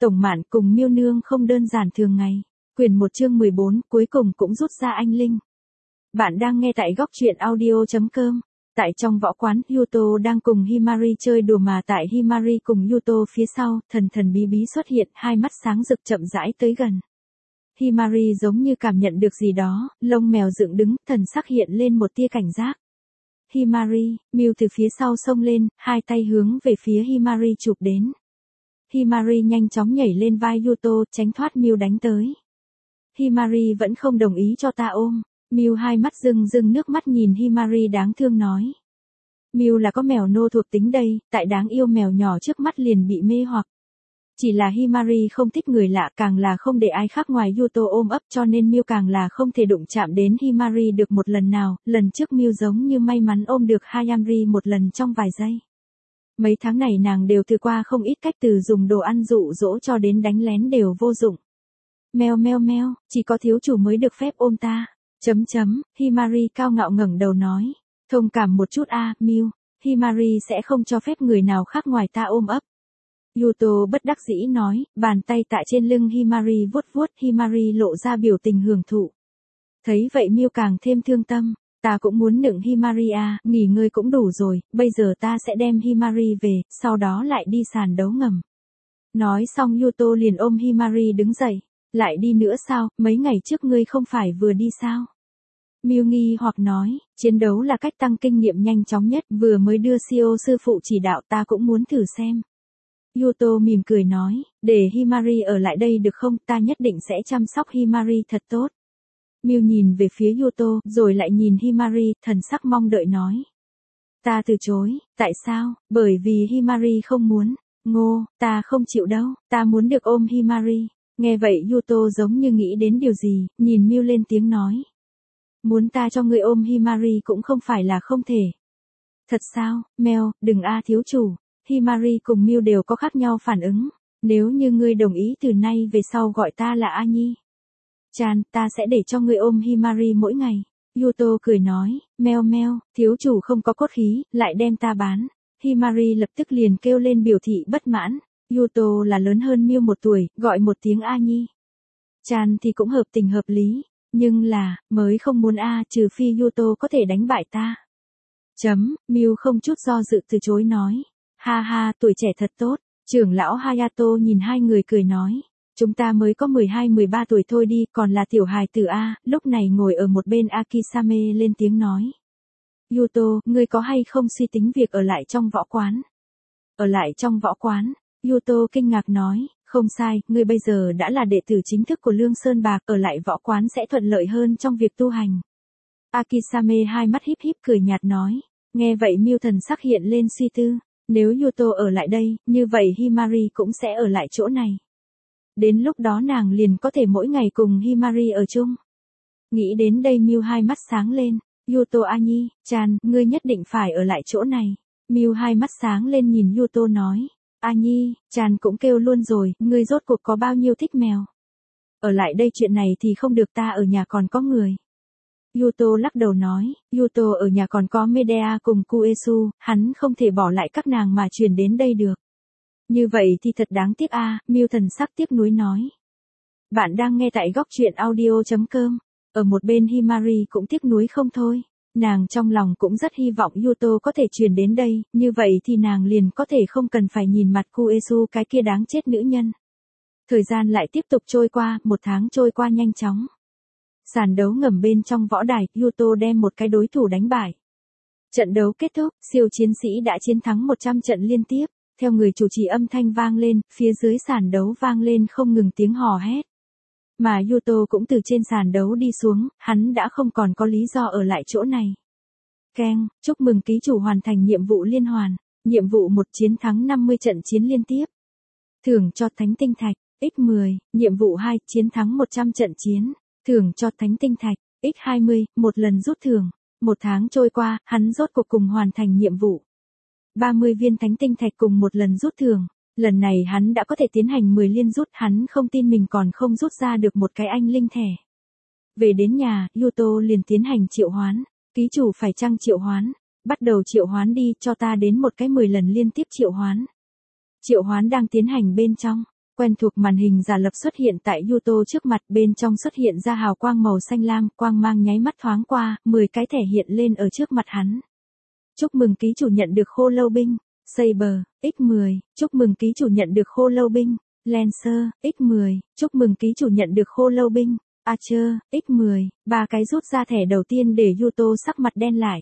Tổng Mạn cùng Miêu Nương không đơn giản thường ngày. Quyển 1 chương 14 cuối cùng cũng rút ra anh linh. Bạn đang nghe tại góc truyện audio.com. Tại trong võ quán, Yuto đang cùng Himari chơi đùa mà tại Himari cùng Yuto phía sau, thần thần bí bí xuất hiện, hai mắt sáng rực chậm rãi tới gần. Himari giống như cảm nhận được gì đó, lông mèo dựng đứng, thần sắc hiện lên một tia cảnh giác. Himari, Miu từ phía sau xông lên, hai tay hướng về phía Himari chụp đến. Himari nhanh chóng nhảy lên vai Yuto, tránh thoát Miu đánh tới. Himari vẫn không đồng ý cho ta ôm. Miu hai mắt rưng rưng nước mắt nhìn Himari đáng thương nói. Miu là có mèo nô thuộc tính đây, tại đáng yêu mèo nhỏ trước mắt liền bị mê hoặc. Chỉ là Himari không thích người lạ, càng là không để ai khác ngoài Yuto ôm ấp, cho nên Miu càng là không thể đụng chạm đến Himari được một lần nào. Lần trước Miu giống như may mắn ôm được Hayamri một lần trong vài giây. Mấy tháng này nàng đều thử qua không ít cách, từ dùng đồ ăn dụ dỗ cho đến đánh lén đều vô dụng. Meo meo meo, chỉ có thiếu chủ mới được phép ôm ta. Himari cao ngạo ngẩng đầu nói. Thông cảm một chút Miu, Himari sẽ không cho phép người nào khác ngoài ta ôm ấp. Yuto bất đắc dĩ nói, bàn tay tại trên lưng Himari vuốt vuốt, Himari lộ ra biểu tình hưởng thụ. Thấy vậy Miu càng thêm thương tâm, ta cũng muốn nựng Himari nghỉ ngơi cũng đủ rồi, bây giờ ta sẽ đem Himari về, sau đó lại đi sàn đấu ngầm. Nói xong Yuto liền ôm Himari đứng dậy. Lại đi nữa sao, mấy ngày trước ngươi không phải vừa đi sao? Miu nghi hoặc nói, chiến đấu là cách tăng kinh nghiệm nhanh chóng nhất, vừa mới đưa Shio sư phụ chỉ đạo, ta cũng muốn thử xem. Yuto mỉm cười nói, để Himari ở lại đây được không, ta nhất định sẽ chăm sóc Himari thật tốt. Miu nhìn về phía Yuto, rồi lại nhìn Himari, thần sắc mong đợi nói. Ta từ chối, tại sao? Bởi vì Himari không muốn. Ngô, ta không chịu đâu, ta muốn được ôm Himari. Nghe vậy Yuto giống như nghĩ đến điều gì, nhìn Miu lên tiếng nói. Muốn ta cho ngươi ôm Himari cũng không phải là không thể. Thật sao, Mèo, đừng thiếu chủ. Himari cùng Miu đều có khác nhau phản ứng. Nếu như ngươi đồng ý từ nay về sau gọi ta là A Nhi. Chan, ta sẽ để cho ngươi ôm Himari mỗi ngày. Yuto cười nói, meo meo, thiếu chủ không có cốt khí, lại đem ta bán. Himari lập tức liền kêu lên biểu thị bất mãn. Yuto là lớn hơn Miu 1 tuổi, gọi một tiếng A Nhi. Chan thì cũng hợp tình hợp lý, nhưng là, mới không muốn trừ phi Yuto có thể đánh bại ta. Miu không chút do dự từ chối nói. Ha ha, tuổi trẻ thật tốt. Trưởng lão Hayato nhìn hai người cười nói. Chúng ta mới có 12-13 tuổi thôi đi, còn là tiểu hài tử lúc này ngồi ở một bên Akisame lên tiếng nói. Yuto, ngươi có hay không suy tính việc ở lại trong võ quán? Ở lại trong võ quán? Yuto kinh ngạc nói, không sai, ngươi bây giờ đã là đệ tử chính thức của Lương Sơn Bạc, ở lại võ quán sẽ thuận lợi hơn trong việc tu hành. Akisame hai mắt híp híp cười nhạt nói, nghe vậy Miu thần sắc hiện lên suy tư, nếu Yuto ở lại đây, như vậy Himari cũng sẽ ở lại chỗ này. Đến lúc đó nàng liền có thể mỗi ngày cùng Himari ở chung. Nghĩ đến đây Miu hai mắt sáng lên, Yuto Nhi, Chan, ngươi nhất định phải ở lại chỗ này. Miu hai mắt sáng lên nhìn Yuto nói. Nhi, Chan cũng kêu luôn rồi, ngươi rốt cuộc có bao nhiêu thích mèo. Ở lại đây chuyện này thì không được, ta ở nhà còn có người. Yuto lắc đầu nói, Yuto ở nhà còn có Medea cùng Kuesu, hắn không thể bỏ lại các nàng mà chuyển đến đây được. Như vậy thì thật đáng tiếc Miu thần sắc tiếc nuối nói. Bạn đang nghe tại góc truyện audio.com. Ở một bên Himari cũng tiếc nuối không thôi. Nàng trong lòng cũng rất hy vọng Yuto có thể chuyển đến đây, như vậy thì nàng liền có thể không cần phải nhìn mặt Kuesu cái kia đáng chết nữ nhân. Thời gian lại tiếp tục trôi qua, 1 tháng trôi qua nhanh chóng. Sàn đấu ngầm bên trong võ đài, Yuto đem một cái đối thủ đánh bại. Trận đấu kết thúc, siêu chiến sĩ đã chiến thắng 100 trận liên tiếp. Theo người chủ trì âm thanh vang lên, phía dưới sàn đấu vang lên không ngừng tiếng hò hét. Mà Yuto cũng từ trên sàn đấu đi xuống, hắn đã không còn có lý do ở lại chỗ này. Keng, chúc mừng ký chủ hoàn thành nhiệm vụ liên hoàn. Nhiệm vụ 1 chiến thắng 50 trận chiến liên tiếp. Thưởng cho thánh tinh thạch, x10. Nhiệm vụ 2 chiến thắng 100 trận chiến. Thưởng cho thánh tinh thạch, x20, một lần rút thưởng. 1 tháng trôi qua, hắn rốt cuộc cùng hoàn thành nhiệm vụ. 30 viên thánh tinh thạch cùng một lần rút thưởng. Lần này hắn đã có thể tiến hành 10 liên rút, hắn không tin mình còn không rút ra được một cái anh linh thẻ. Về đến nhà, Yuto liền tiến hành triệu hoán. Ký chủ phải chăng triệu hoán? Bắt đầu triệu hoán đi, cho ta đến một cái 10 lần liên tiếp triệu hoán. Triệu hoán đang tiến hành bên trong. Quen thuộc màn hình giả lập xuất hiện tại Yuto trước mặt, bên trong xuất hiện ra hào quang màu xanh lam, quang mang nháy mắt thoáng qua, 10 cái thẻ hiện lên ở trước mặt hắn. Chúc mừng ký chủ nhận được khô lâu binh, Saber, X10, chúc mừng ký chủ nhận được khô lâu binh, Lancer, X10, chúc mừng ký chủ nhận được khô lâu binh, Archer, X10, 3 cái rút ra thẻ đầu tiên để Yuto sắc mặt đen lại.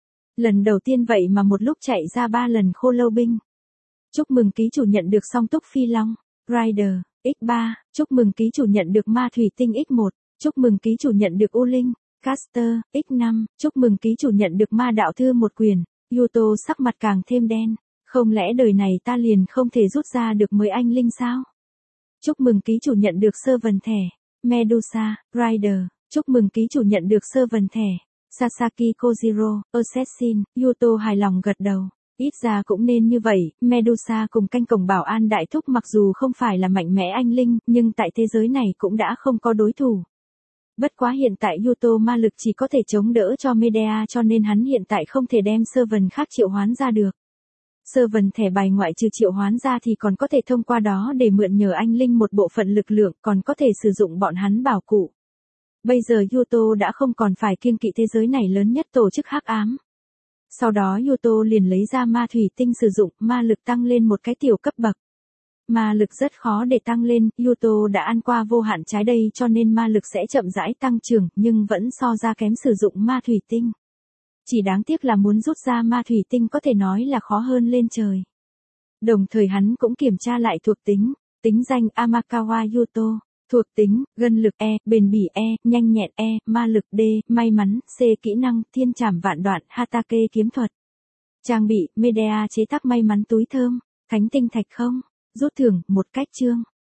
Lần đầu tiên vậy mà một lúc chạy ra 3 lần khô lâu binh. Chúc mừng ký chủ nhận được song túc phi long, Rider, X3, chúc mừng ký chủ nhận được ma thủy tinh X1, chúc mừng ký chủ nhận được U Linh, Caster, X5, chúc mừng ký chủ nhận được ma đạo thư một quyền. Yuto sắc mặt càng thêm đen, không lẽ đời này ta liền không thể rút ra được mới anh linh sao? Chúc mừng ký chủ nhận được servant thẻ, Medusa, Rider, chúc mừng ký chủ nhận được servant thẻ, Sasaki Kojiro, Assassin. Yuto hài lòng gật đầu. Ít ra cũng nên như vậy, Medusa cùng canh cổng bảo an đại thúc mặc dù không phải là mạnh mẽ anh linh, nhưng tại thế giới này cũng đã không có đối thủ. Bất quá hiện tại Yuto ma lực chỉ có thể chống đỡ cho Medea, cho nên hắn hiện tại không thể đem servant khác triệu hoán ra được. Servant thẻ bài ngoại trừ triệu hoán ra thì còn có thể thông qua đó để mượn nhờ anh linh một bộ phận lực lượng, còn có thể sử dụng bọn hắn bảo cụ. Bây giờ Yuto đã không còn phải kiêng kỵ thế giới này lớn nhất tổ chức hắc ám. Sau đó Yuto liền lấy ra ma thủy tinh sử dụng, ma lực tăng lên một cái tiểu cấp bậc. Ma lực rất khó để tăng lên, Yuto đã ăn qua vô hạn trái đây cho nên ma lực sẽ chậm rãi tăng trưởng, nhưng vẫn so ra kém sử dụng ma thủy tinh. Chỉ đáng tiếc là muốn rút ra ma thủy tinh có thể nói là khó hơn lên trời. Đồng thời hắn cũng kiểm tra lại thuộc tính, tính danh Amakawa Yuto, thuộc tính, gân lực E, bền bỉ E, nhanh nhẹn E, ma lực D, may mắn C, kỹ năng, thiên trảm vạn đoạn, Hatake kiếm thuật. Trang bị, Medea chế tác may mắn túi thơm, thánh tinh thạch không, rút thưởng, một cách chương.